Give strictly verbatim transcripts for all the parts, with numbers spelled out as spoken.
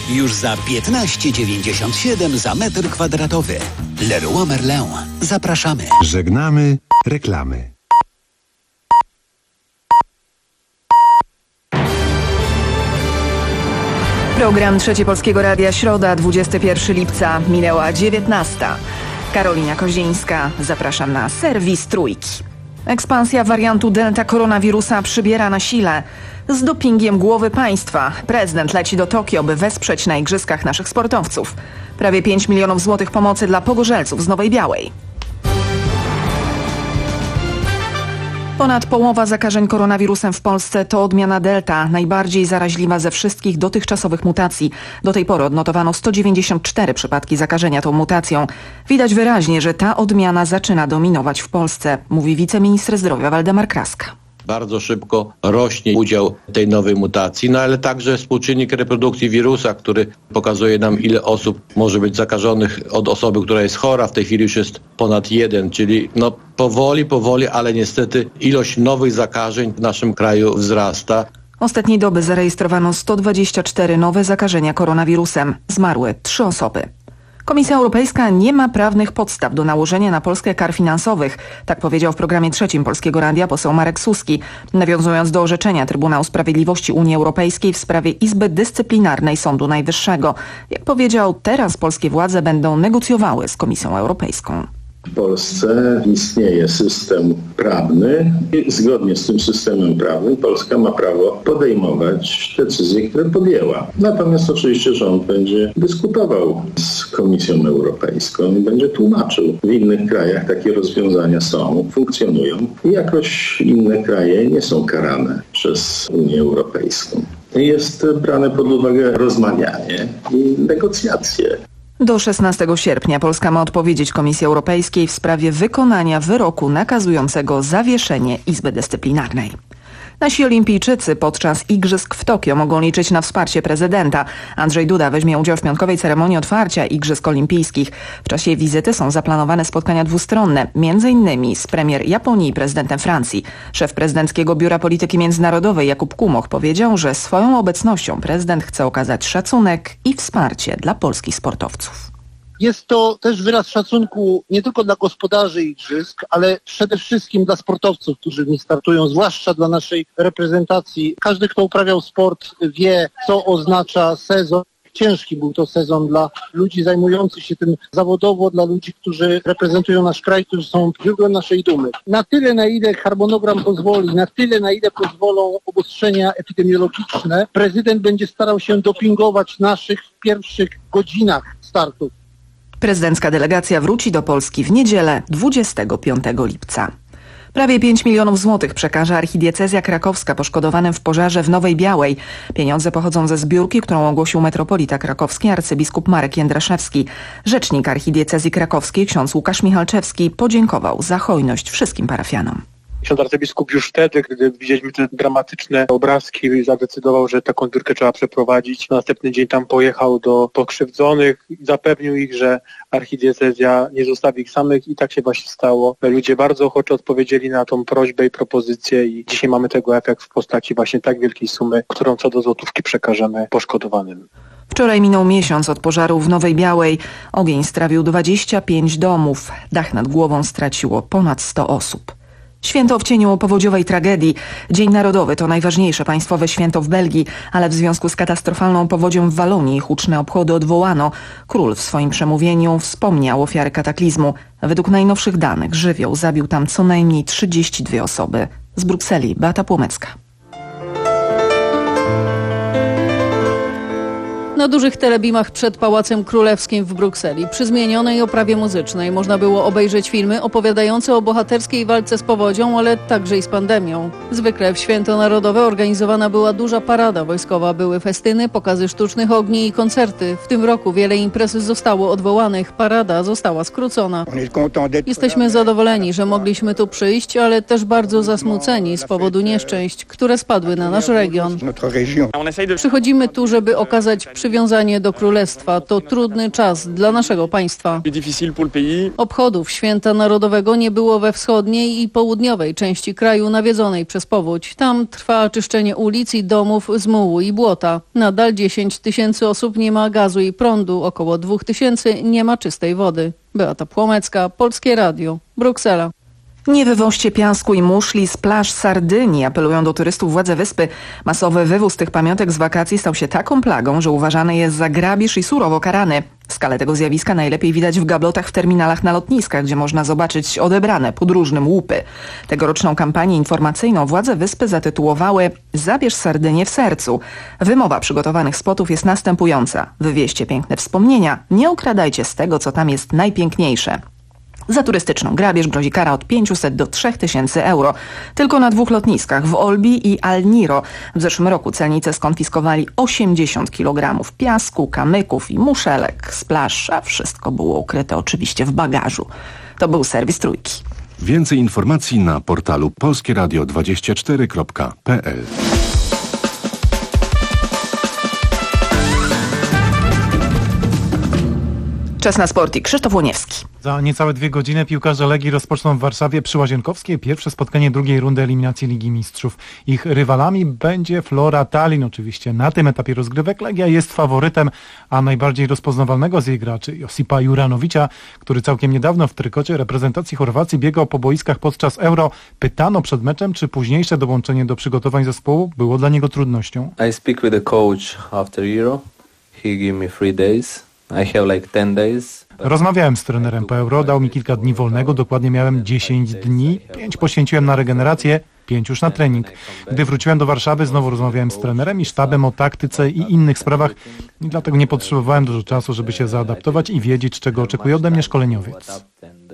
Już za piętnaście dziewięćdziesiąt siedem za metr kwadratowy. Leroy Merlin. Zapraszamy. Żegnamy reklamy. Program Trzeci Polskiego Radia, środa, dwudziestego pierwszego lipca, minęła dziewiętnasta. Karolina Koździńska, zapraszam na serwis Trójki. Ekspansja wariantu Delta koronawirusa przybiera na sile. Z dopingiem głowy państwa prezydent leci do Tokio, by wesprzeć na igrzyskach naszych sportowców. Prawie pięć milionów złotych pomocy dla pogorzelców z Nowej Białej. Ponad połowa zakażeń koronawirusem w Polsce to odmiana Delta, najbardziej zaraźliwa ze wszystkich dotychczasowych mutacji. Do tej pory odnotowano sto dziewięćdziesiąt cztery przypadki zakażenia tą mutacją. Widać wyraźnie, że ta odmiana zaczyna dominować w Polsce, mówi wiceminister zdrowia Waldemar Kraska. Bardzo szybko rośnie udział tej nowej mutacji, no ale także współczynnik reprodukcji wirusa, który pokazuje nam, ile osób może być zakażonych od osoby, która jest chora. W tej chwili już jest ponad jeden, czyli no powoli, powoli, ale niestety ilość nowych zakażeń w naszym kraju wzrasta. Ostatniej doby zarejestrowano sto dwadzieścia cztery nowe zakażenia koronawirusem. Zmarły trzy osoby. Komisja Europejska nie ma prawnych podstaw do nałożenia na Polskę kar finansowych, tak powiedział w programie trzecim Polskiego Radia poseł Marek Suski, nawiązując do orzeczenia Trybunału Sprawiedliwości Unii Europejskiej w sprawie Izby Dyscyplinarnej Sądu Najwyższego. Jak powiedział, teraz polskie władze będą negocjowały z Komisją Europejską. W Polsce istnieje system prawny i zgodnie z tym systemem prawnym Polska ma prawo podejmować decyzje, które podjęła. Natomiast oczywiście rząd będzie dyskutował z Komisją Europejską i będzie tłumaczył. W innych krajach takie rozwiązania są, funkcjonują i jakoś inne kraje nie są karane przez Unię Europejską. Jest brane pod uwagę rozmawianie i negocjacje. Do szesnastego sierpnia Polska ma odpowiedzieć Komisji Europejskiej w sprawie wykonania wyroku nakazującego zawieszenie Izby Dyscyplinarnej. Nasi olimpijczycy podczas igrzysk w Tokio mogą liczyć na wsparcie prezydenta. Andrzej Duda weźmie udział w piątkowej ceremonii otwarcia Igrzysk Olimpijskich. W czasie wizyty są zaplanowane spotkania dwustronne, między innymi z premier Japonii i prezydentem Francji. Szef prezydenckiego Biura Polityki Międzynarodowej Jakub Kumoch powiedział, że swoją obecnością prezydent chce okazać szacunek i wsparcie dla polskich sportowców. Jest to też wyraz szacunku nie tylko dla gospodarzy igrzysk, ale przede wszystkim dla sportowców, którzy w nich startują, zwłaszcza dla naszej reprezentacji. Każdy, kto uprawiał sport, wie, co oznacza sezon. Ciężki był to sezon dla ludzi zajmujących się tym zawodowo, dla ludzi, którzy reprezentują nasz kraj, którzy są źródłem naszej dumy. Na tyle, na ile harmonogram pozwoli, na tyle, na ile pozwolą obostrzenia epidemiologiczne, prezydent będzie starał się dopingować naszych w pierwszych godzinach startów. Prezydencka delegacja wróci do Polski w niedzielę dwudziestego piątego lipca. Prawie pięć milionów złotych przekaże archidiecezja krakowska poszkodowanym w pożarze w Nowej Białej. Pieniądze pochodzą ze zbiórki, którą ogłosił metropolita krakowski arcybiskup Marek Jędraszewski. Rzecznik archidiecezji krakowskiej ksiądz Łukasz Michalczewski podziękował za hojność wszystkim parafianom. Ksiądz arcybiskup już wtedy, gdy widzieliśmy te dramatyczne obrazki, zadecydował, że taką zbiórkę trzeba przeprowadzić. Następny dzień tam pojechał do pokrzywdzonych i zapewnił ich, że archidiecezja nie zostawi ich samych i tak się właśnie stało. Ludzie bardzo ochoczo odpowiedzieli na tą prośbę i propozycję i dzisiaj mamy tego efekt w postaci właśnie tak wielkiej sumy, którą co do złotówki przekażemy poszkodowanym. Wczoraj minął miesiąc od pożaru w Nowej Białej. Ogień strawił dwadzieścia pięć domów. Dach nad głową straciło ponad sto osób. Święto w cieniu powodziowej tragedii. Dzień Narodowy to najważniejsze państwowe święto w Belgii, ale w związku z katastrofalną powodzią w Walonii huczne obchody odwołano. Król w swoim przemówieniu wspomniał ofiary kataklizmu. Według najnowszych danych żywioł zabił tam co najmniej trzydzieści dwie osoby. Z Brukseli Beata Płomecka. Na dużych telebimach przed Pałacem Królewskim w Brukseli przy zmienionej oprawie muzycznej można było obejrzeć filmy opowiadające o bohaterskiej walce z powodzią, ale także i z pandemią. Zwykle w Święto Narodowe organizowana była duża parada wojskowa, były festyny, pokazy sztucznych ogni i koncerty. W tym roku wiele imprez zostało odwołanych, parada została skrócona. Jesteśmy zadowoleni, że mogliśmy tu przyjść, ale też bardzo zasmuceni z powodu nieszczęść, które spadły na nasz region. Przychodzimy tu, żeby okazać przywiązanie do królestwa. To trudny czas dla naszego państwa. Obchodów Święta Narodowego nie było we wschodniej i południowej części kraju nawiedzonej przez powódź. Tam trwa czyszczenie ulic i domów z mułu i błota. Nadal dziesięć tysięcy osób nie ma gazu i prądu, około dwóch tysięcy nie ma czystej wody. Beata Płomecka, Polskie Radio, Bruksela. Nie wywoźcie piasku i muszli z plaż Sardynii, apelują do turystów władze wyspy. Masowy wywóz tych pamiątek z wakacji stał się taką plagą, że uważany jest za grabież i surowo karany. Skalę tego zjawiska najlepiej widać w gablotach w terminalach na lotniskach, gdzie można zobaczyć odebrane podróżnym łupy. Tegoroczną kampanię informacyjną władze wyspy zatytułowały „Zabierz Sardynię w sercu”. Wymowa przygotowanych spotów jest następująca. Wywieźcie piękne wspomnienia, nie okradajcie z tego, co tam jest najpiękniejsze. Za turystyczną grabież grozi kara od pięciuset do trzech tysięcy euro. Tylko na dwóch lotniskach w Olbi i Al Niro w zeszłym roku celnicy skonfiskowali osiemdziesiąt kilogramów piasku, kamyków i muszelek z plaż, a wszystko było ukryte oczywiście w bagażu. To był serwis Trójki. Więcej informacji na portalu polskie radio dwadzieścia cztery kropka p l. Czas na sport i Krzysztof Łoniewski. Za niecałe dwie godziny piłkarze Legii rozpoczną w Warszawie przy Łazienkowskiej pierwsze spotkanie drugiej rundy eliminacji Ligi Mistrzów. Ich rywalami będzie Flora Tallinn. Oczywiście na tym etapie rozgrywek Legia jest faworytem, a najbardziej rozpoznawalnego z jej graczy, Josipa Juranowicza, który całkiem niedawno w trykocie reprezentacji Chorwacji biegał po boiskach podczas Euro, pytano przed meczem, czy późniejsze dołączenie do przygotowań zespołu było dla niego trudnością. I speak with the coach after Euro. He gave me three days. I have like ten days. Rozmawiałem z trenerem po Euro, dał mi kilka dni wolnego, dokładnie miałem dziesięć dni, pięć poświęciłem na regenerację, pięć już na trening. Gdy wróciłem do Warszawy, znowu rozmawiałem z trenerem i sztabem o taktyce i innych sprawach i dlatego nie potrzebowałem dużo czasu, żeby się zaadaptować i wiedzieć, czego oczekuje ode mnie szkoleniowiec.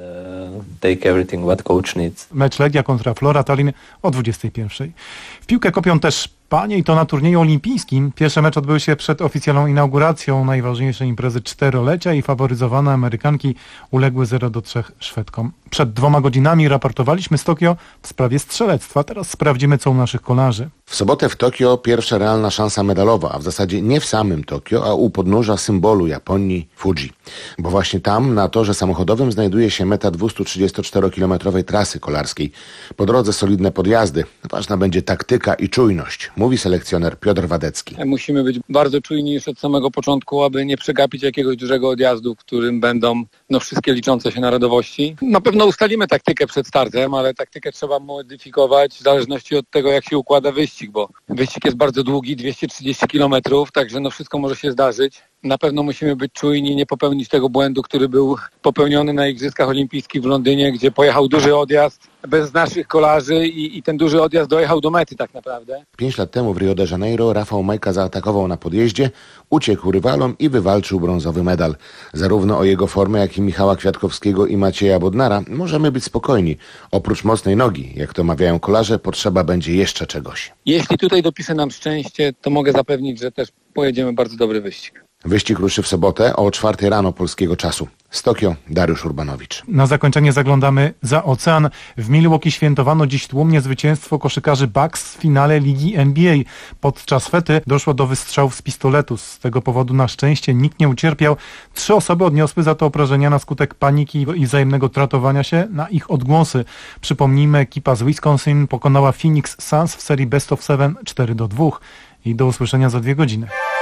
Take everything what coach needs. Mecz Legia kontra Flora Tallinn o dwudziestej pierwszej. W piłkę kopią też panie i to na turnieju olimpijskim. Pierwsze mecze odbyły się przed oficjalną inauguracją najważniejszej imprezy czterolecia i faworyzowane Amerykanki uległy zero do trzech Szwedkom. Przed dwoma godzinami raportowaliśmy z Tokio w sprawie strzelectwa. Teraz sprawdzimy, co u naszych kolarzy. W sobotę w Tokio pierwsza realna szansa medalowa, a w zasadzie nie w samym Tokio, a u podnóża symbolu Japonii Fuji. Bo właśnie tam, na torze samochodowym, znajduje się meta dwustutrzydziestoczterokilometrowej trasy kolarskiej. Po drodze solidne podjazdy. Ważna będzie taktyka i czujność, mówi selekcjoner Piotr Wadecki. Musimy być bardzo czujni już od samego początku, aby nie przegapić jakiegoś dużego odjazdu, w którym będą no, wszystkie liczące się narodowości. Na pewno ustalimy taktykę przed startem, ale taktykę trzeba modyfikować w zależności od tego, jak się układa wyścig, bo wyścig jest bardzo długi, dwieście trzydzieści kilometrów, także no wszystko może się zdarzyć. Na pewno musimy być czujni, nie popełnić tego błędu, który był popełniony na Igrzyskach Olimpijskich w Londynie, gdzie pojechał duży odjazd bez naszych kolarzy i, i ten duży odjazd dojechał do mety tak naprawdę. Pięć lat temu w Rio de Janeiro Rafał Majka zaatakował na podjeździe, uciekł rywalom i wywalczył brązowy medal. Zarówno o jego formę, jak i Michała Kwiatkowskiego i Macieja Bodnara możemy być spokojni. Oprócz mocnej nogi, jak to mawiają kolarze, potrzeba będzie jeszcze czegoś. Jeśli tutaj dopisze nam szczęście, to mogę zapewnić, że też pojedziemy bardzo dobry wyścig. Wyścig ruszy w sobotę o czwartej rano polskiego czasu. Z Tokio Dariusz Urbanowicz. Na zakończenie zaglądamy za ocean. W Milwaukee świętowano dziś tłumnie zwycięstwo koszykarzy Bucks w finale Ligi N B A. Podczas fety doszło do wystrzałów z pistoletu. Z tego powodu na szczęście nikt nie ucierpiał. Trzy osoby odniosły za to obrażenia na skutek paniki i wzajemnego tratowania się na ich odgłosy. Przypomnijmy, ekipa z Wisconsin pokonała Phoenix Suns w serii Best of Seven cztery do dwóch. I do usłyszenia za dwie godziny.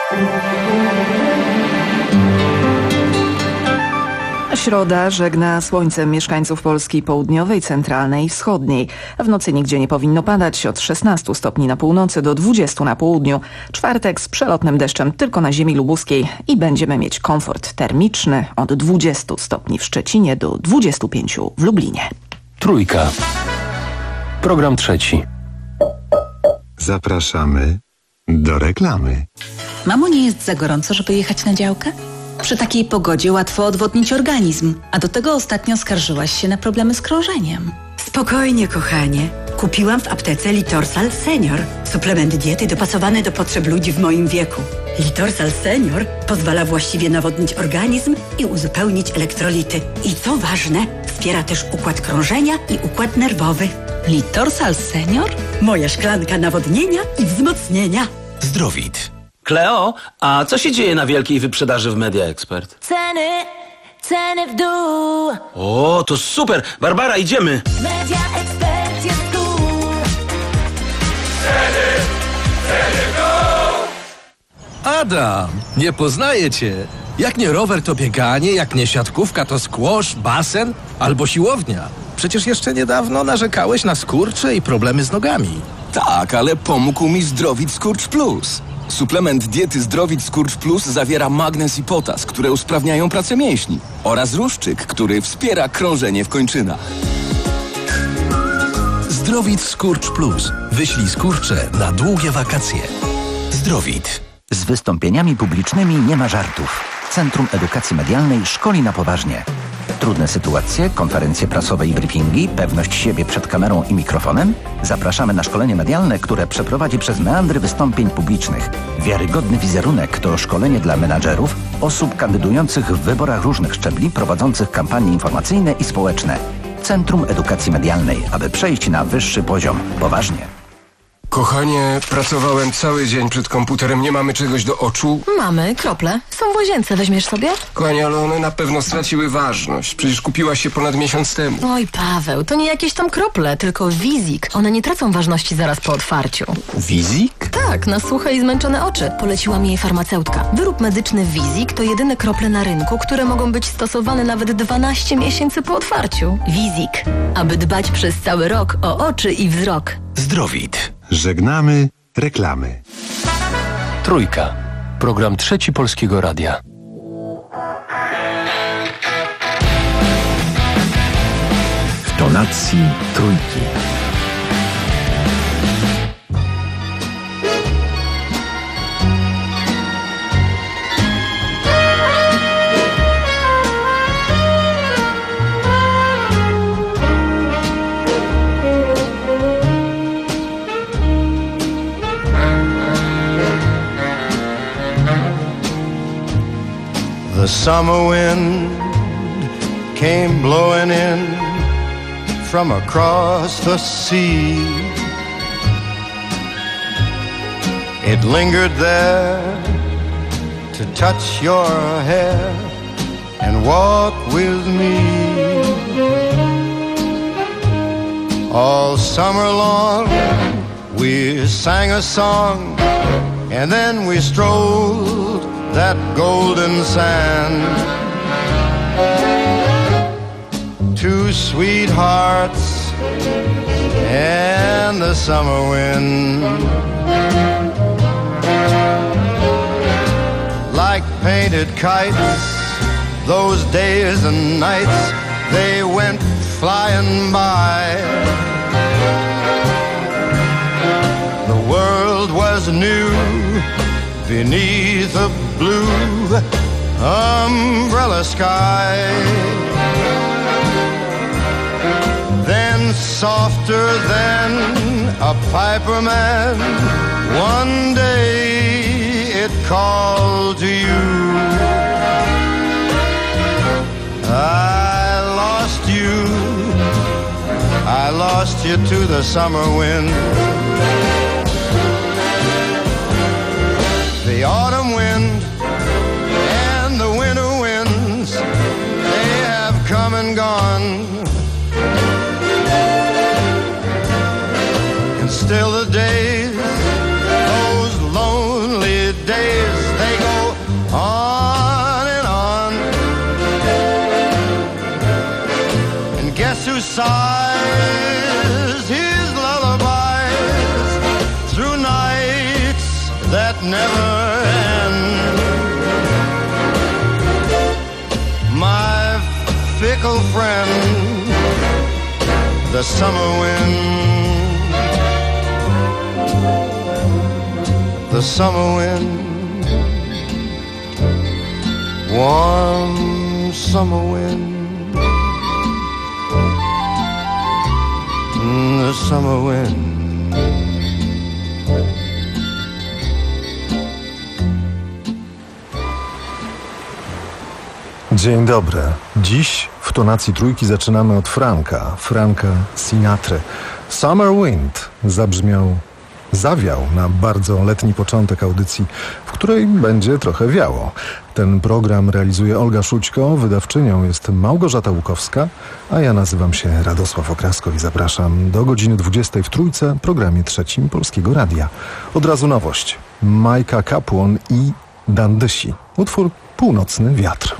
Środa żegna słońcem mieszkańców Polski południowej, centralnej i wschodniej. W nocy nigdzie nie powinno padać, od szesnastu stopni na północy do dwudziestu na południu. Czwartek z przelotnym deszczem tylko na ziemi lubuskiej i będziemy mieć komfort termiczny od dwudziestu stopni w Szczecinie do dwudziestu pięciu w Lublinie. Trójka. Program trzeci. Zapraszamy do reklamy. Mamo, nie jest za gorąco, żeby jechać na działkę? Przy takiej pogodzie łatwo odwodnić organizm, a do tego ostatnio skarżyłaś się na problemy z krążeniem. Spokojnie, kochanie. Kupiłam w aptece Litorsal Senior. Suplement diety dopasowany do potrzeb ludzi w moim wieku. Litorsal Senior pozwala właściwie nawodnić organizm i uzupełnić elektrolity. I co ważne, wspiera też układ krążenia i układ nerwowy. Litorsal Senior? Moja szklanka nawodnienia i wzmocnienia. Zdrowit. Kleo, a co się dzieje na wielkiej wyprzedaży w Media Expert? Ceny, ceny w dół. O, to super! Barbara, idziemy! Media Expert jest tu. Ceny, ceny w dół. Adam, nie poznaję cię. Jak nie rower, to bieganie, jak nie siatkówka, to squash, basen albo siłownia. Przecież jeszcze niedawno narzekałeś na skurcze i problemy z nogami. Tak, ale pomógł mi Zdrowit Skurcz Plus. Suplement diety Zdrowit Skurcz Plus zawiera magnez i potas, które usprawniają pracę mięśni, oraz ruszczyk, który wspiera krążenie w kończynach. Zdrowit Skurcz Plus. Wyślij skurcze na długie wakacje. Zdrowit. Z wystąpieniami publicznymi nie ma żartów. Centrum Edukacji Medialnej szkoli na poważnie. Trudne sytuacje, konferencje prasowe i briefingi, pewność siebie przed kamerą i mikrofonem? Zapraszamy na szkolenie medialne, które przeprowadzi przez meandry wystąpień publicznych. Wiarygodny wizerunek to szkolenie dla menadżerów, osób kandydujących w wyborach różnych szczebli, prowadzących kampanie informacyjne i społeczne. Centrum Edukacji Medialnej, aby przejść na wyższy poziom. Poważnie. Kochanie, pracowałem cały dzień przed komputerem, nie mamy czegoś do oczu? Mamy, krople. Są w łazience, weźmiesz sobie? Kochanie, ale one na pewno straciły ważność. Przecież kupiłaś się ponad miesiąc temu. Oj, Paweł, to nie jakieś tam krople, tylko Wizik. One nie tracą ważności zaraz po otwarciu. Wizik? Tak, na suche i zmęczone oczy. Poleciła mi jej farmaceutka. Wyrób medyczny Wizik to jedyne krople na rynku, które mogą być stosowane nawet dwanaście miesięcy po otwarciu. Wizik. Aby dbać przez cały rok o oczy i wzrok. Zdrowit. Żegnamy reklamy. Trójka. Program Trzeci Polskiego Radia. W tonacji trójki. The summer wind came blowing in from across the sea. It lingered there to touch your hair and walk with me. All summer long we sang a song and then we strolled that golden sand. Two sweethearts and the summer wind, like painted kites, those days and nights, they went flying by. The world was new beneath a blue umbrella sky. Then softer than a piper man, one day it called to you. I lost you, I lost you to the summer wind. The autumn wind and the winter winds, they have come and gone. And still the days, those lonely days, they go on and on. And guess who sighs his lullabies through nights that never end? My fickle friend, the summer wind. The summer wind, warm summer wind, the summer wind. Dzień dobry. Dziś w tonacji trójki zaczynamy od Franka, Franka Sinatry. Summer Wind zabrzmiał zawiał na bardzo letni początek audycji, w której będzie trochę wiało. Ten program realizuje Olga Szućko, wydawczynią jest Małgorzata Łukowska, a ja nazywam się Radosław Okrasko i zapraszam do godziny dwudziestej w Trójce, programie trzecim Polskiego Radia. Od razu nowość. Majka Kapłon i Dandysi. Utwór Północny Wiatr.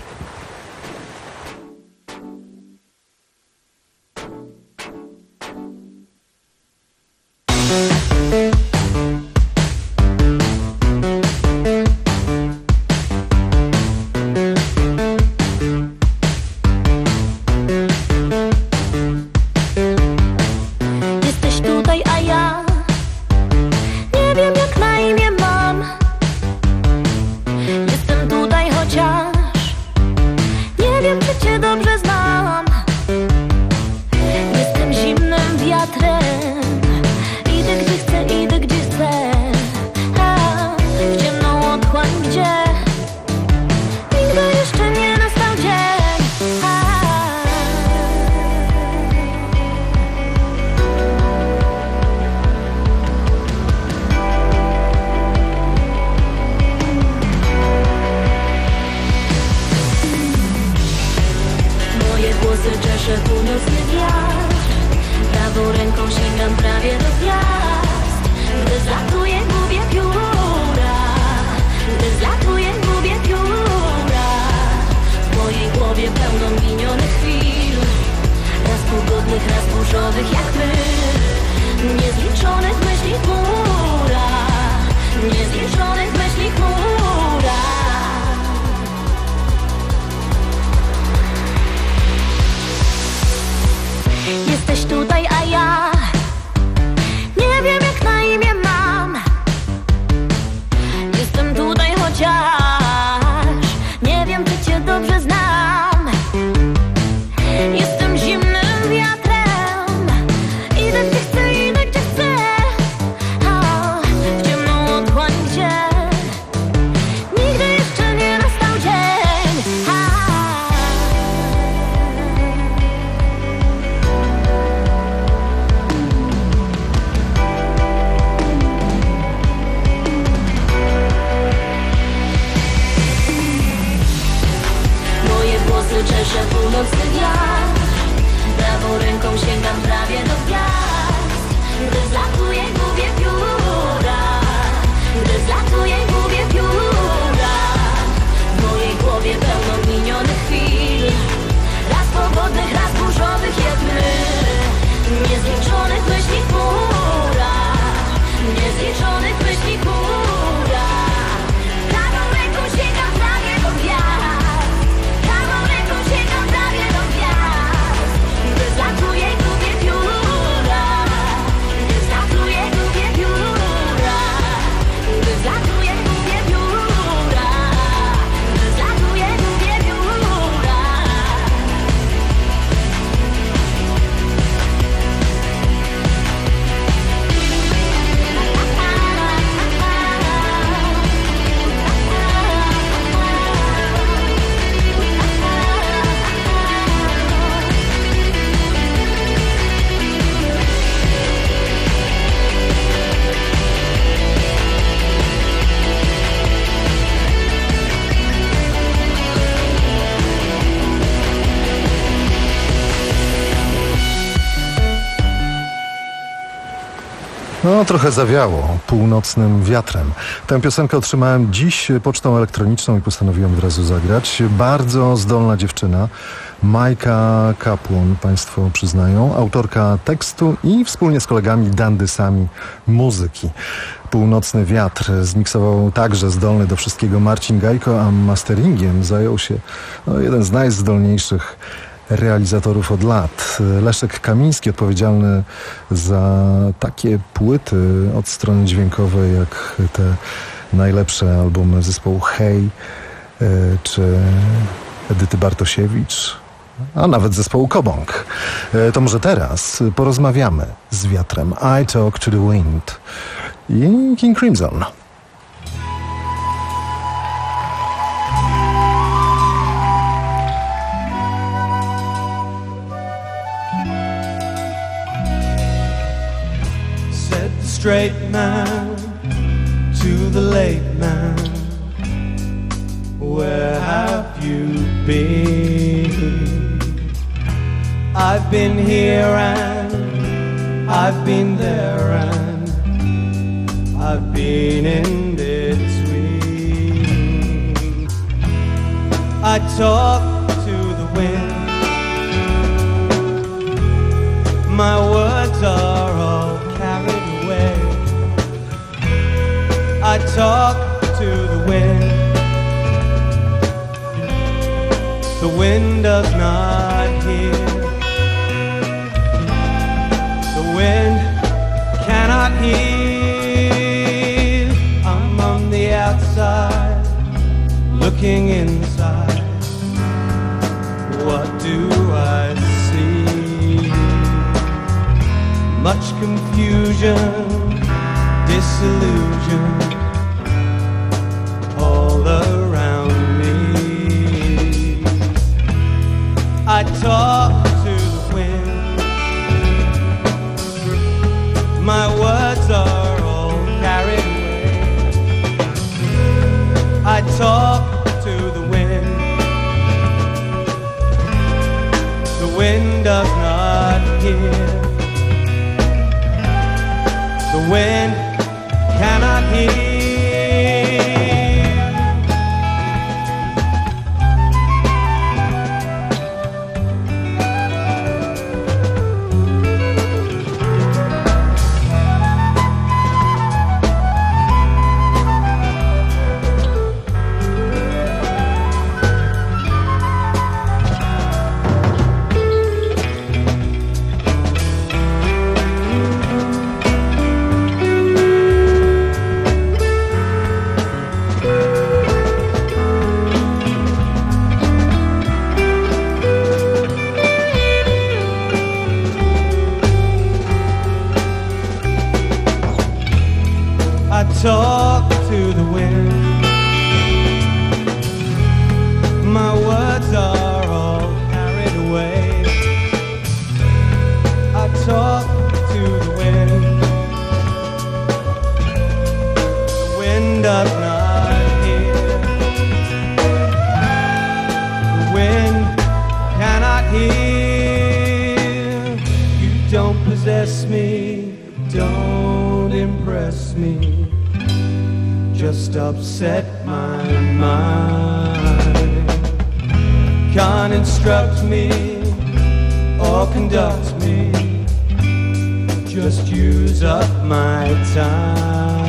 No, trochę zawiało północnym wiatrem. Tę piosenkę otrzymałem dziś pocztą elektroniczną i postanowiłem od razu zagrać. Bardzo zdolna dziewczyna, Majka Kapłon, państwo przyznają, autorka tekstu i wspólnie z kolegami dandysami muzyki. Północny wiatr zmiksował także zdolny do wszystkiego Marcin Gajko, a masteringiem zajął się no, jeden z najzdolniejszych realizatorów od lat. Leszek Kamiński, odpowiedzialny za takie płyty od strony dźwiękowej, jak te najlepsze albumy zespołu Hej, czy Edyty Bartosiewicz, a nawet zespołu Kobong. To może teraz porozmawiamy z wiatrem. I Talk to the Wind i King Crimson. Straight man the lake, man, where have you been? I've been here and I've been there and I've been in between. I talk to the wind, my words are all carried away. I talk to the wind, the wind does not hear. The wind cannot hear. I'm on the outside, looking inside. What do I see? Much confusion, disillusion all around me. I talk to the wind, my words are all carried away. I talk to the wind, the wind does not hear. The wind cannot hear. Talk to the wind, my words are all carried away. I talk to the wind, the wind does not hear. The wind cannot hear. You don't possess me, don't impress me, just upset my mind. Can't instruct me or conduct me, just use up my time.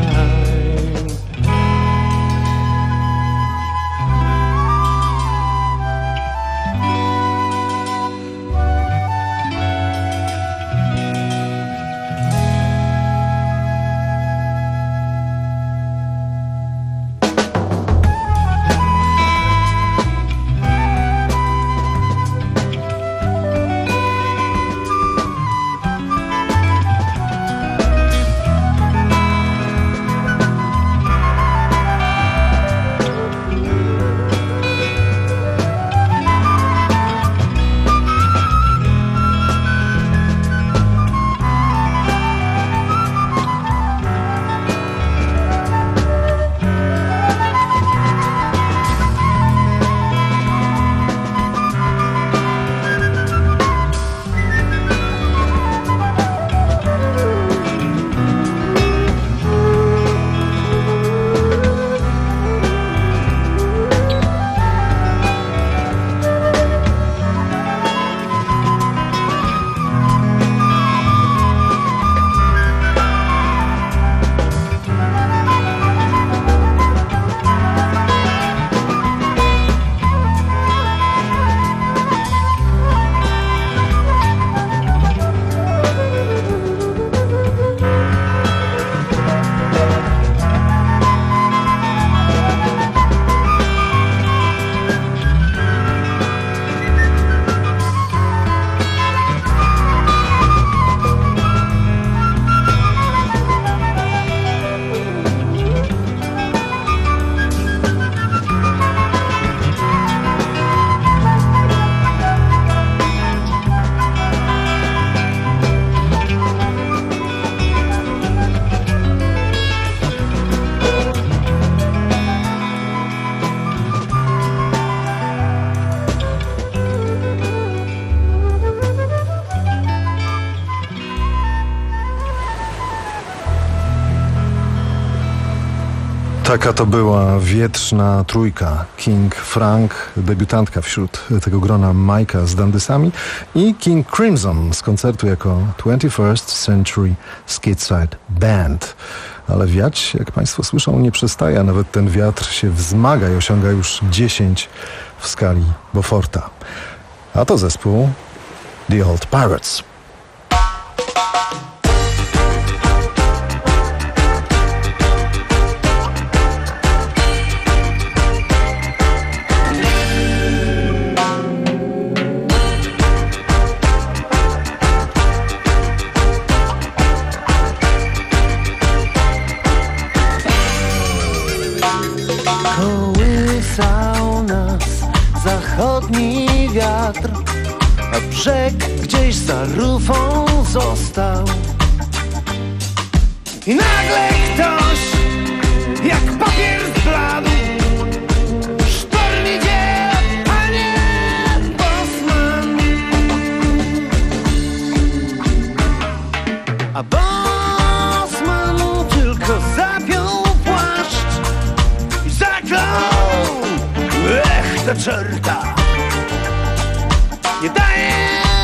Taka to była wietrzna trójka. King Frank, debiutantka wśród tego grona Majka z Dandysami, i King Crimson z koncertu jako twenty-first Century Skidside Band. Ale wiać, jak Państwo słyszą, nie przestaje, a nawet ten wiatr się wzmaga i osiąga już dziesięć w skali Beauforta. A to zespół The Old Pirates. Kołysał nas zachodni wiatr, a brzeg gdzieś za rufą został. I nagle ktoś jak papier zbladł. Sztorm idzie, panie Bosman. A Bosman tylko zapiął płaszcz i zaklął. Ech, ta czerta nie daje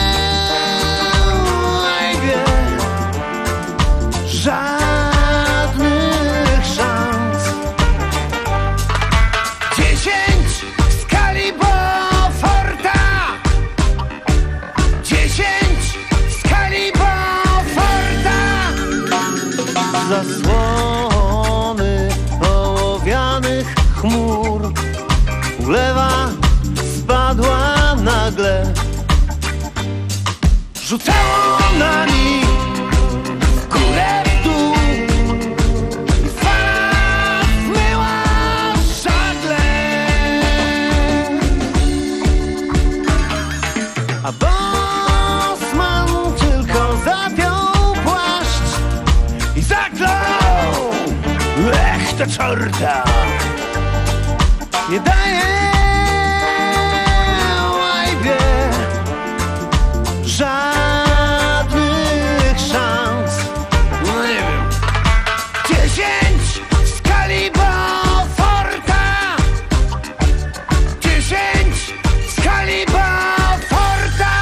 żadnych szans. Dziesięć w skali Beauforta, dziesięć w skali Beauforta. Zasłony ołowianych chmur, ulewa spadła nagle. Rzucało nami w górę, w dół, i fala zmyła żagle. A Bosman tylko zapiął płaszcz i zaklął. Ech, ta czorta nie daje łajbie żadnych szans. No nie wiem. Dziesięć w skali Beauforta, dziesięć w skali Beauforta.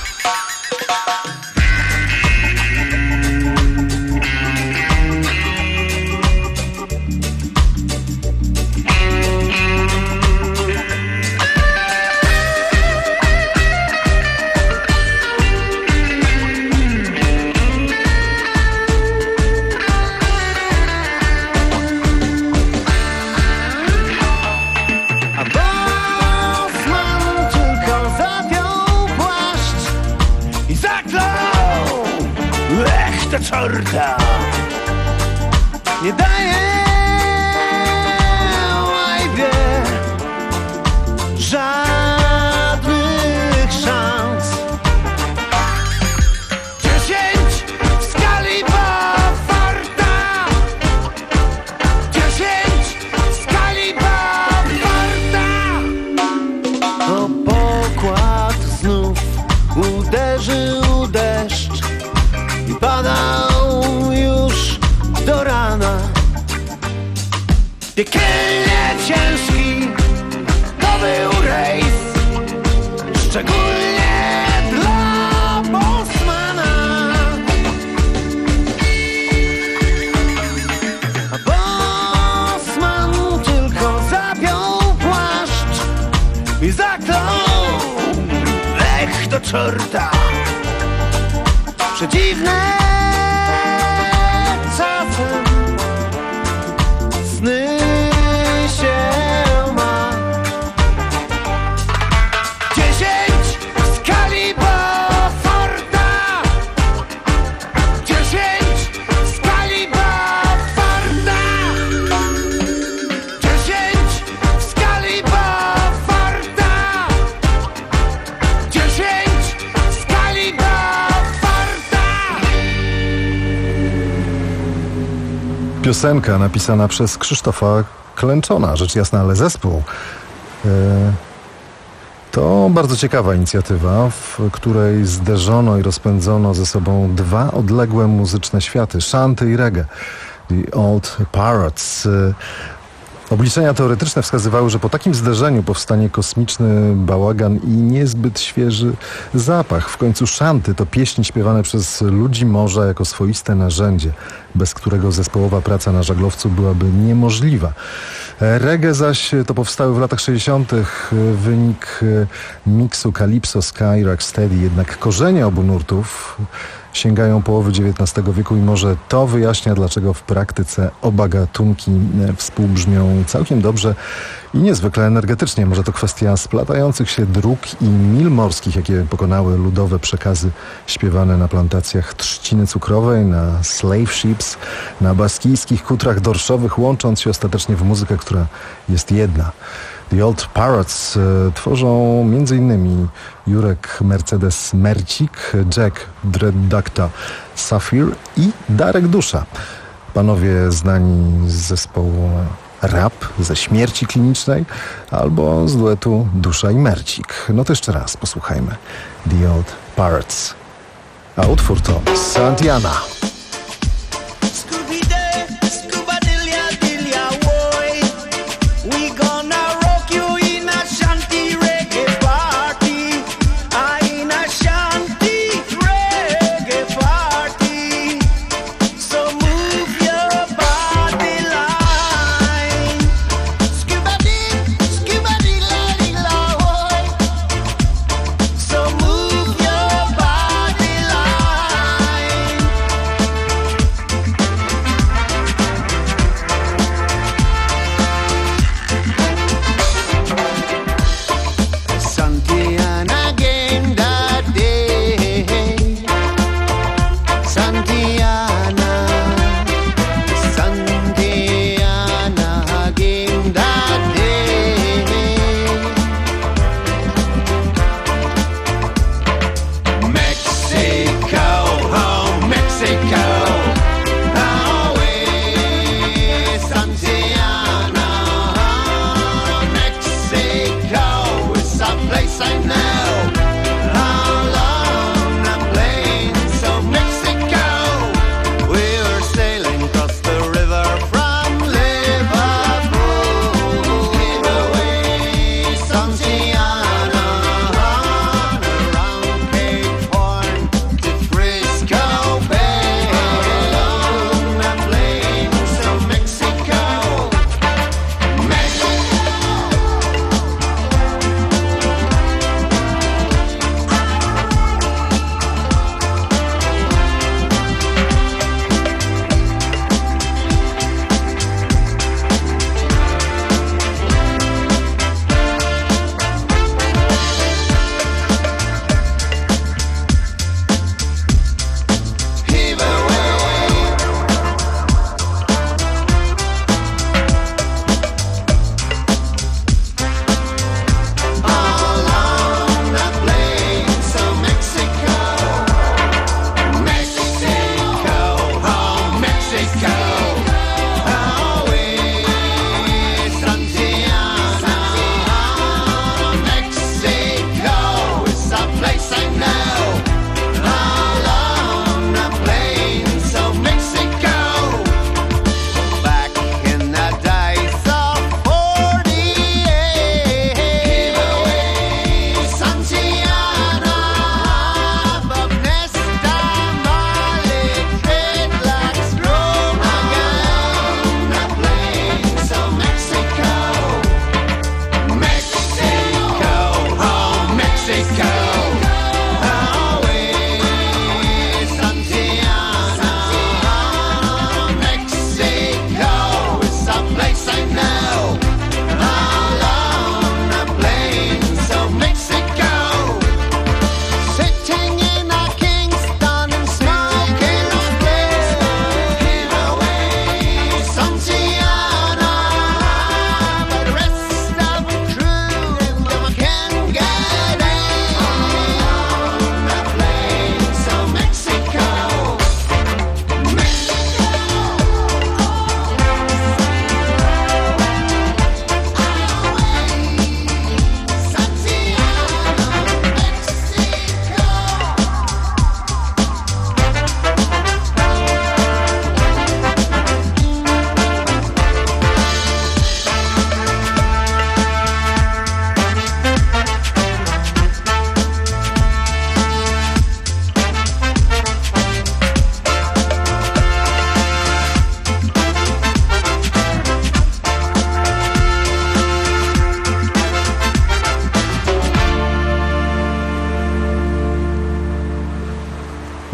Ta czorta nie daje łajbie żadnych szans. Dziesięć w skali Beauforta, dziesięć w skali Beauforta. O pokład znów uderzył deszcz i padał już do rana. Piekielnie ciężki to był rejs, szczególnie dla Bosmana. A Bosman tylko zapiął płaszcz i zaklął. Ech, do czorta. Przedziwne czasem sny się ma. Dziesięć w skali Beauforta, dziesięć w skali Beauforta, dziesięć w skali Beauforta, dziesięć w skali Beauforta. Piosenka napisana przez Krzysztofa Klęczona, rzecz jasna, ale zespół. E, to bardzo ciekawa inicjatywa, w której zderzono i rozpędzono ze sobą dwa odległe muzyczne światy, szanty i reggae. The Old Pirates. E, Obliczenia teoretyczne wskazywały, że po takim zderzeniu powstanie kosmiczny bałagan i niezbyt świeży zapach. W końcu szanty to pieśni śpiewane przez ludzi morza jako swoiste narzędzie, bez którego zespołowa praca na żaglowcu byłaby niemożliwa. Reggae zaś to powstały w latach sześćdziesiątych wynik miksu Calypso, Sky, Rocksteady. Jednak korzenie obu nurtów sięgają połowy dziewiętnastego wieku i może to wyjaśnia, dlaczego w praktyce oba gatunki współbrzmią całkiem dobrze i niezwykle energetycznie. Może to kwestia splatających się dróg i mil morskich, jakie pokonały ludowe przekazy śpiewane na plantacjach trzciny cukrowej, na slave ships, na baskijskich kutrach dorszowych, łącząc się ostatecznie w muzykę, która jest jedna. The Old Parrots e, tworzą m.in. Jurek Mercedes Mercik, Jack Dreadducta Safir i Darek Dusza. Panowie znani z zespołu Rap, ze Śmierci Klinicznej albo z duetu Dusza i Mercik. No to jeszcze raz posłuchajmy. The Old Parrots. A utwór to Santiana.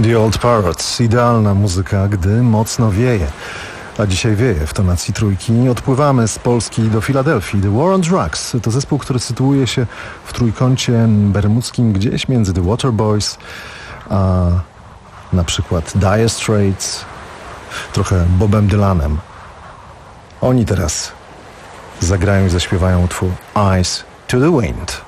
The Old Parrots. Idealna muzyka, gdy mocno wieje. A dzisiaj wieje w tonacji trójki. Odpływamy z Polski do Filadelfii. The War on Drugs to zespół, który sytuuje się w trójkącie bermudzkim gdzieś między The Waterboys a na przykład Dire Straits, trochę Bobem Dylanem. Oni teraz zagrają i zaśpiewają utwór Eyes to the Wind.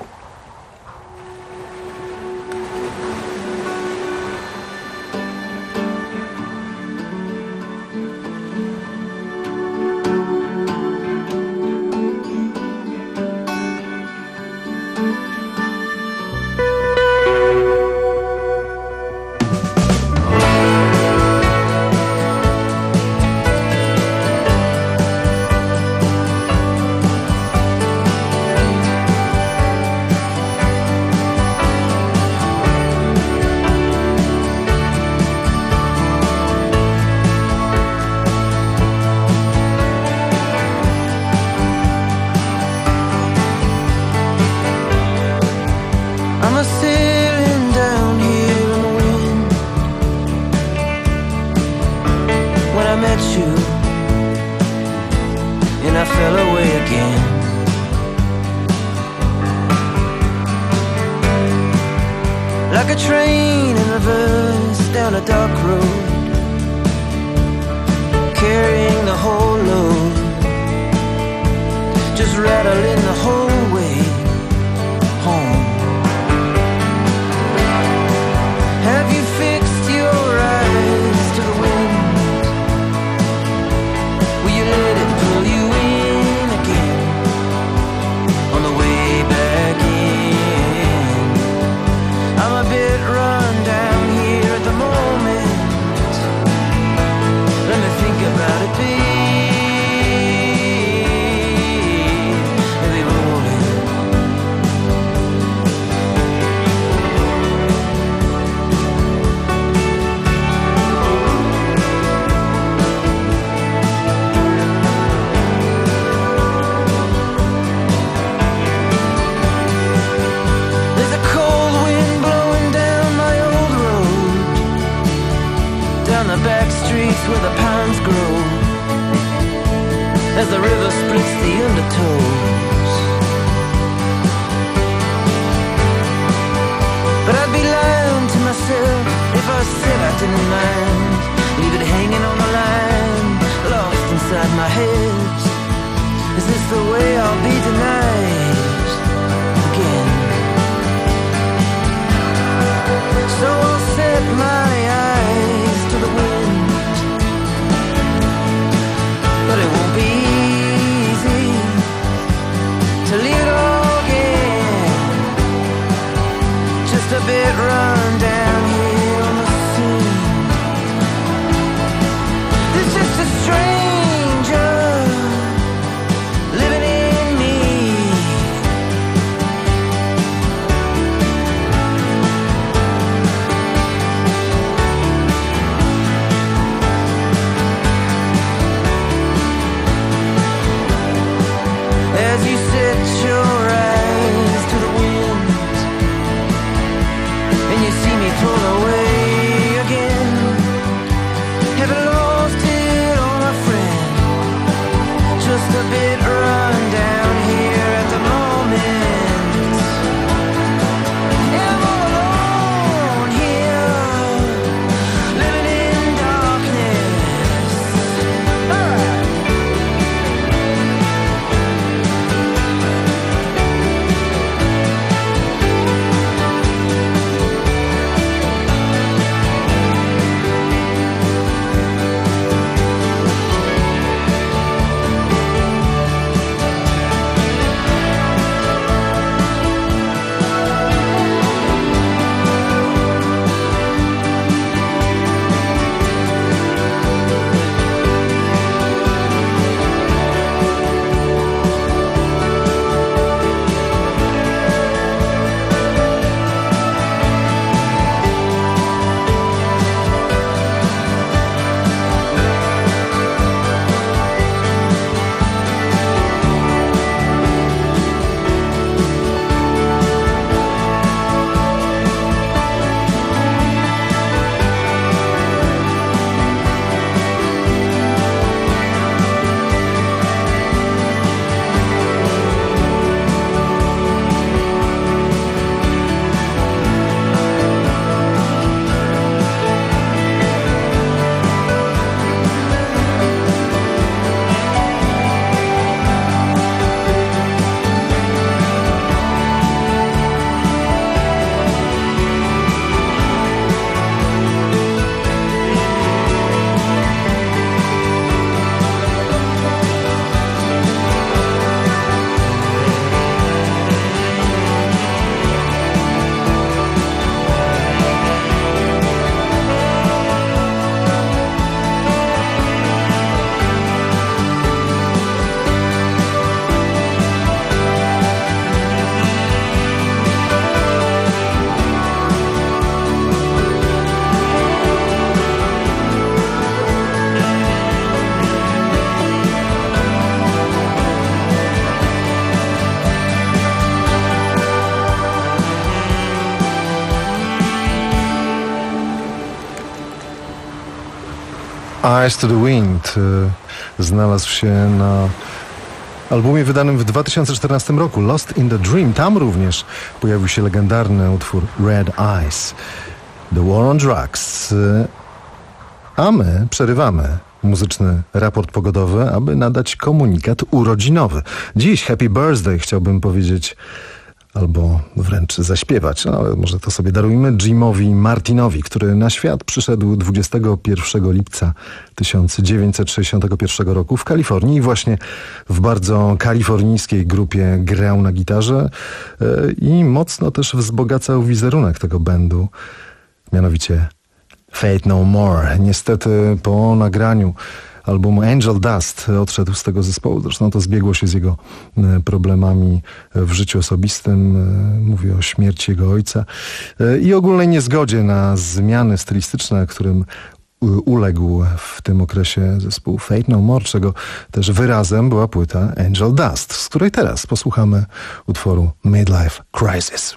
Eyes to the Wind znalazł się na albumie wydanym w dwa tysiące czternastym roku, Lost in the Dream. Tam również pojawił się legendarny utwór Red Eyes, The War on Drugs. A my przerywamy muzyczny raport pogodowy, aby nadać komunikat urodzinowy. Dziś Happy Birthday chciałbym powiedzieć, albo wręcz zaśpiewać, no, ale może to sobie darujmy, Jimowi Martinowi, który na świat przyszedł dwudziestego pierwszego lipca tysiąc dziewięćset sześćdziesiątego pierwszego roku w Kalifornii i właśnie w bardzo kalifornijskiej grupie grał na gitarze yy, i mocno też wzbogacał wizerunek tego bandu, mianowicie Faith No More. Niestety po nagraniu albumu Angel Dust odszedł z tego zespołu. Zresztą to zbiegło się z jego problemami w życiu osobistym. Mówię o śmierci jego ojca i ogólnej niezgodzie na zmiany stylistyczne, którym uległ w tym okresie zespół Faith No More, czego też wyrazem była płyta Angel Dust, z której teraz posłuchamy utworu Midlife Crisis.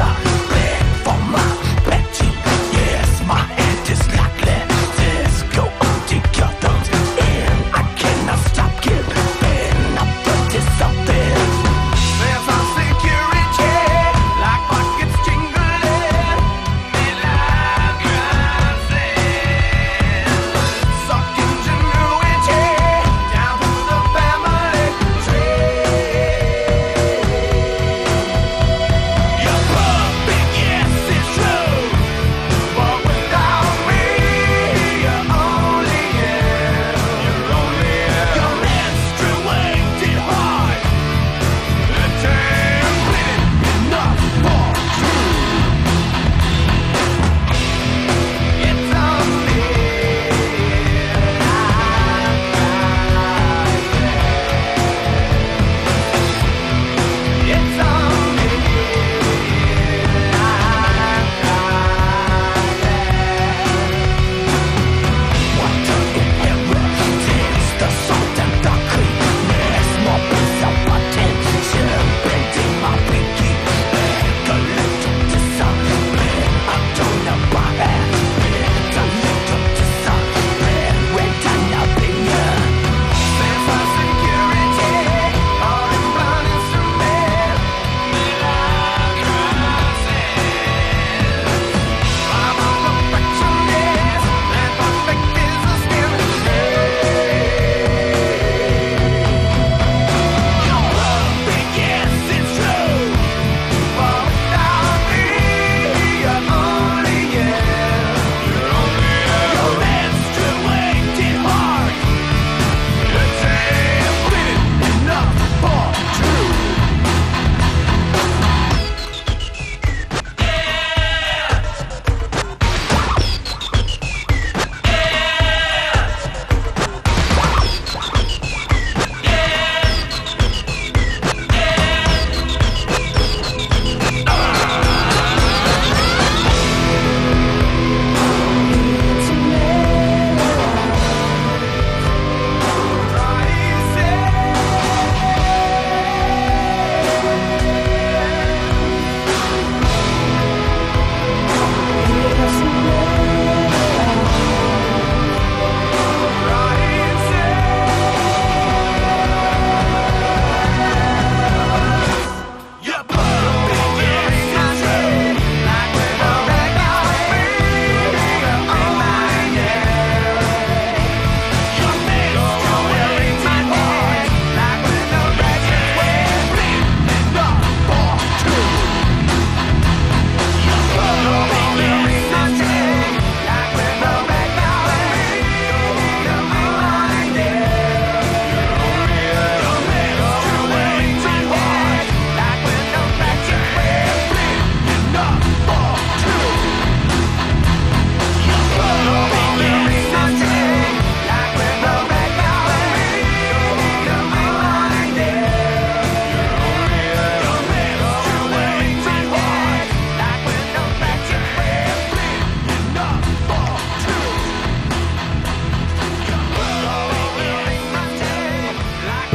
Go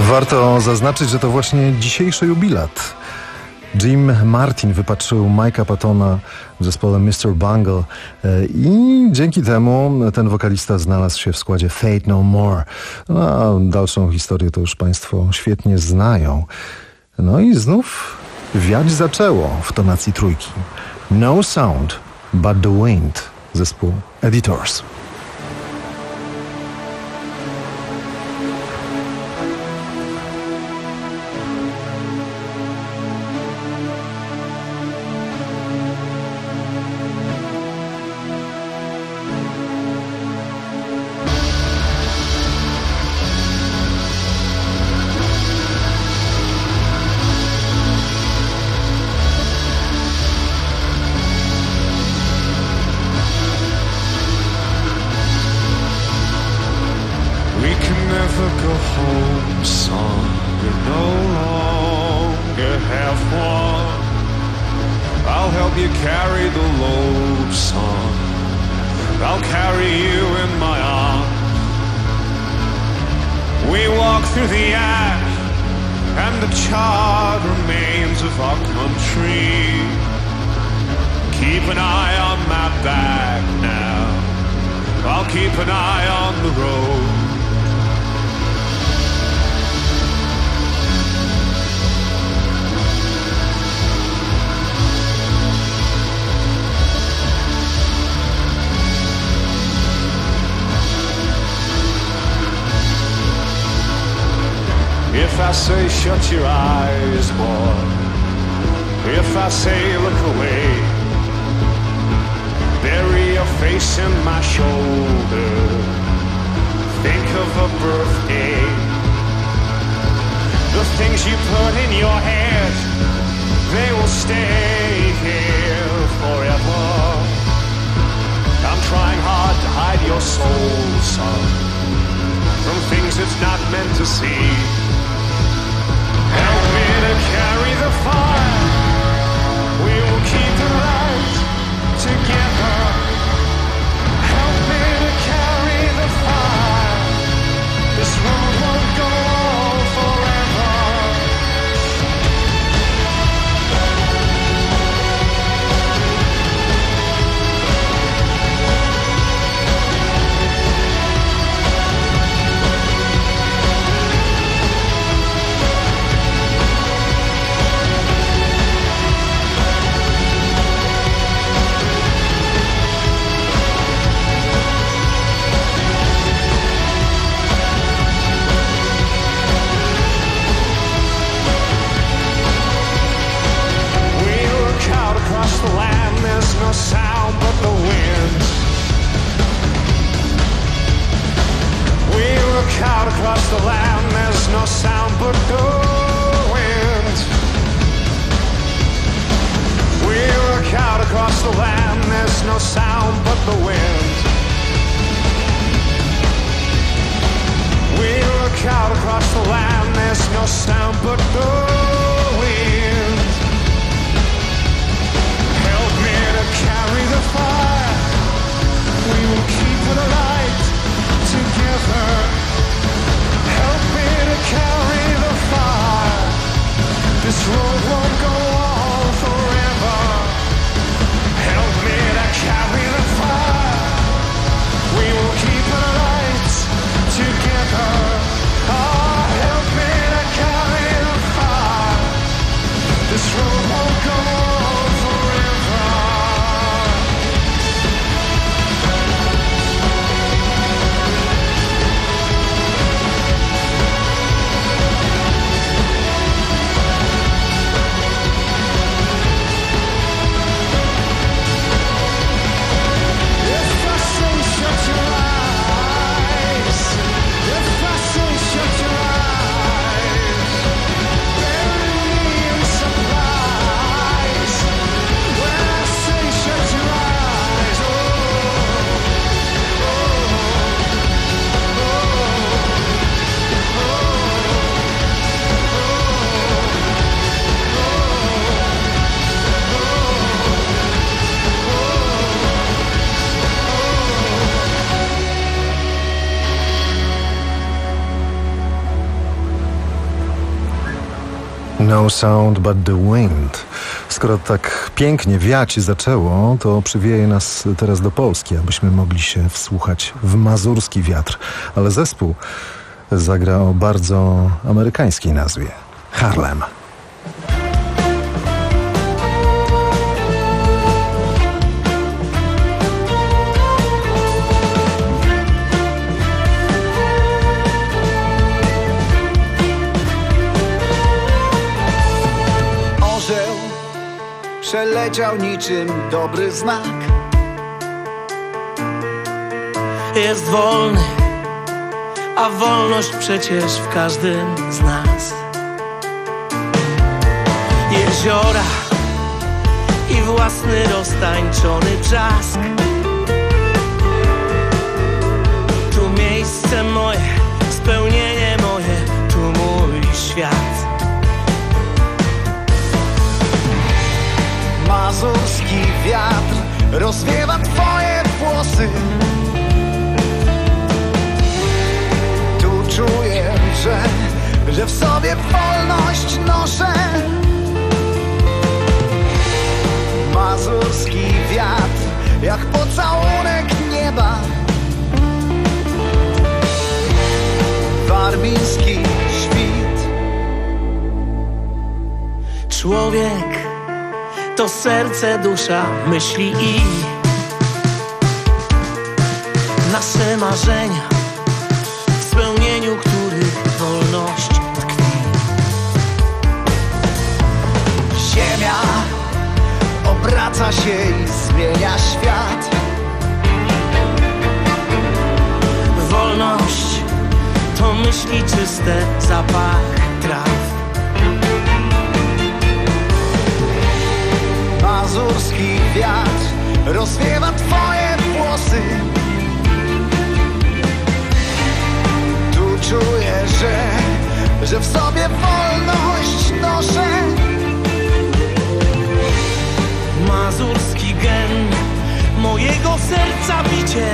Warto zaznaczyć, że to właśnie dzisiejszy jubilat. Jim Martin wypatrzył Mike'a Pattona w zespole mister Bungle i dzięki temu ten wokalista znalazł się w składzie Fate No More. No, a dalszą historię to już Państwo świetnie znają. No i znów wiać zaczęło w tonacji trójki. No sound but the wind. Zespół Editors. If I say shut your eyes, boy, if I say look away, bury your face in my shoulder, think of a birthday, the things you put in your head, they will stay here forever. I'm trying hard to hide your soul, son, from things it's not meant to see. Help me to carry the fire. We will keep it right together. Help me to carry the fire. This road won't go on forever. Across the land, there's no sound but the wind. We look out across the land, there's no sound but the wind. We look out across the land, there's no sound but the wind. We look out across the land, there's no sound but the wind. Carry the fire. We will keep it alight together. Help me to carry the fire. This road won't go on forever. Help me to carry the fire. We will keep it alight together. Oh, help me to carry the fire. This road won't go on forever. No sound but the wind. Skoro tak pięknie wiać zaczęło, to przywieje nas teraz do Polski, abyśmy mogli się wsłuchać w mazurski wiatr. Ale zespół zagra o bardzo amerykańskiej nazwie. Harlem. Przeleciał niczym dobry znak. Jest wolny, a wolność przecież w każdym z nas. Jeziora i własny roztańczony brzask. Tu miejsce moje, spełnienie moje, tu mój świat. Mazurski wiatr rozwiewa twoje włosy. Tu czuję, że, że w sobie wolność noszę. Mazurski wiatr jak pocałunek nieba. Warmiński świt. Człowiek to serce, dusza, myśli i nasze marzenia, w spełnieniu których wolność tkwi. Ziemia obraca się i zmienia świat. Wolność to myśli czyste, zapach traw. Mazurski wiatr rozwiewa twoje włosy. Tu czuję, że, że w sobie wolność noszę. Mazurski gen mojego serca bicie.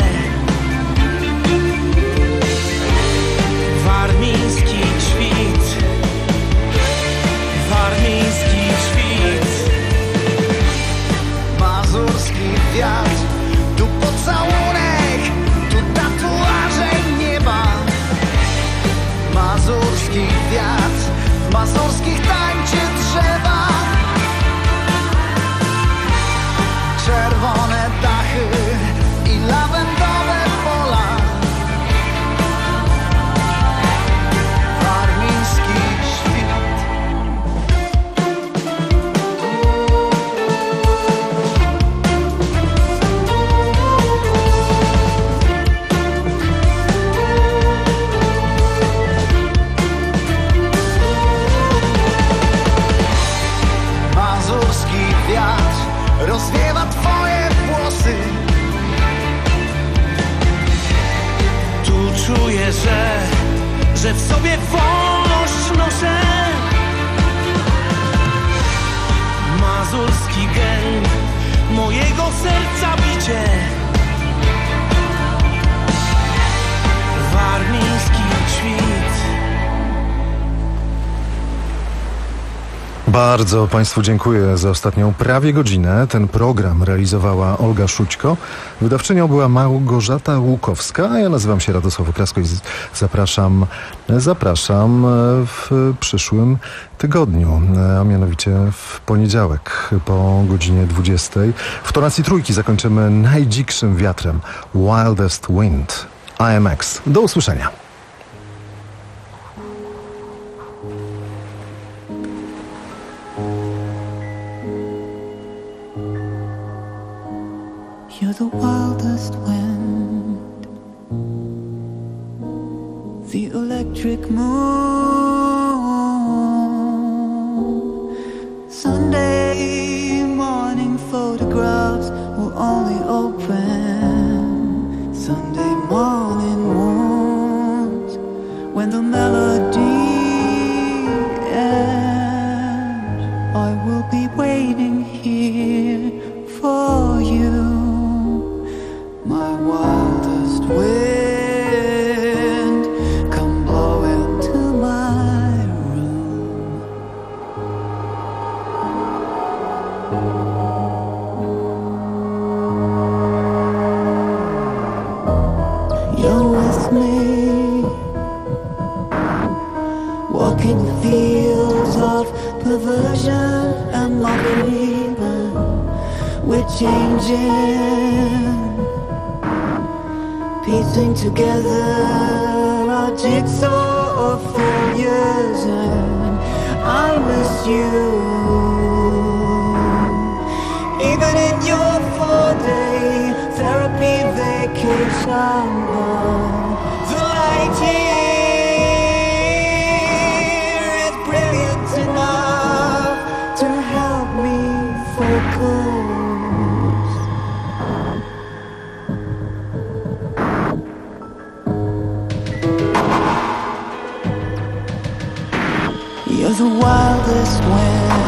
Warmiński świt. Warmiński świt. Mazurski wiatr, tu pocałunek, tu tatuaże nieba. Mazurski wiatr, w mazurskich tańczy drzewa. Czerwone dachy i lawendowe pola. Warmiński świt. Mazurski wiatr rozwiewa twoje włosy. Tu czuję, że, że w sobie wolność noszę. Mazurski gen mojego serca bicie. Warmiński świt. Bardzo Państwu dziękuję za ostatnią prawie godzinę. Ten program realizowała Olga Szućko. Wydawczynią była Małgorzata Łukowska, a ja nazywam się Radosław Okrasko i zapraszam, zapraszam w przyszłym tygodniu, a mianowicie w poniedziałek po godzinie dwudziestej. W tonacji trójki zakończymy najdzikszym wiatrem Wildest Wind, I M X. Do usłyszenia. You're the wildest wind, the electric moon. Sunday morning photographs will only open Sunday morning wounds when the melody ends. I will be waiting here for you. My wildest wind, come blow into my with me, walking the fields of perversion and mockery, but we're changing, piecing together our jigsaw of failures, and I miss you. Even in your four-day therapy vacation, the light here is brilliant enough to help me focus. You're the wildest wind,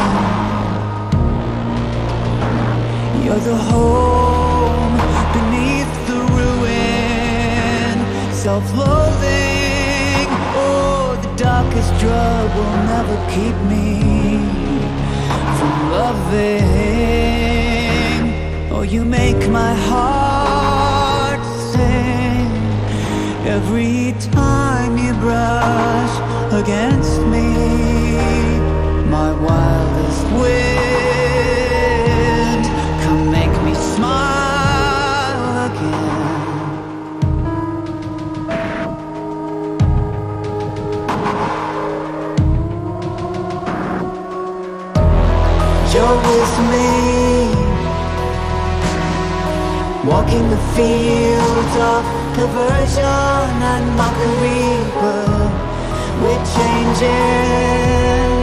you're the home beneath the ruin, self-loathing. Oh, the darkest drug will never keep me from loving. Oh, you make my heart sing every time you brush against me, my wildest wind. Come make me smile again. You're with me, walking the fields of perversion and mockery, but we're changing,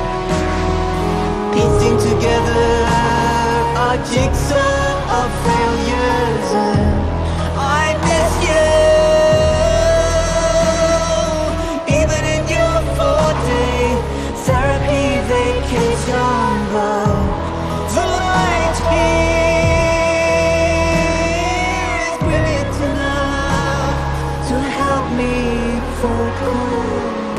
piecing together our jigsaw of failures, and I miss you. Even in your four-day therapy vacation, but the light here is brilliant enough to help me focus.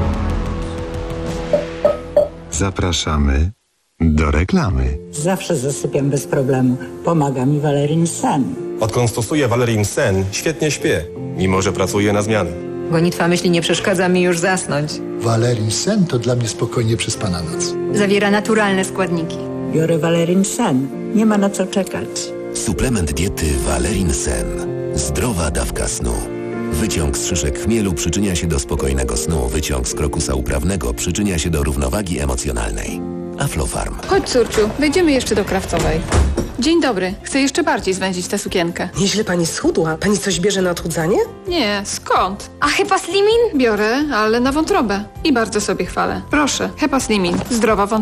Zapraszamy do reklamy. Zawsze zasypiam bez problemu. Pomaga mi Valerin Sen. Odkąd stosuję Valerin Sen, świetnie śpię, mimo że pracuję na zmiany. Gonitwa myśli nie przeszkadza mi już zasnąć. Valerin Sen to dla mnie spokojnie przespana noc. Zawiera naturalne składniki. Biorę Valerin Sen. Nie ma na co czekać. Suplement diety Valerin Sen. Zdrowa dawka snu. Wyciąg z szyszek chmielu przyczynia się do spokojnego snu. Wyciąg z krokusa uprawnego przyczynia się do równowagi emocjonalnej. Aflofarm. Chodź, córciu, wejdziemy jeszcze do Krawcowej. Dzień dobry. Chcę jeszcze bardziej zwędzić tę sukienkę. Nieźle pani schudła. Pani coś bierze na odchudzanie? Nie, skąd? A Hepa Slimin? Biorę, ale na wątrobę. I bardzo sobie chwalę. Proszę, Hepa Slimin. Zdrowa wątroba.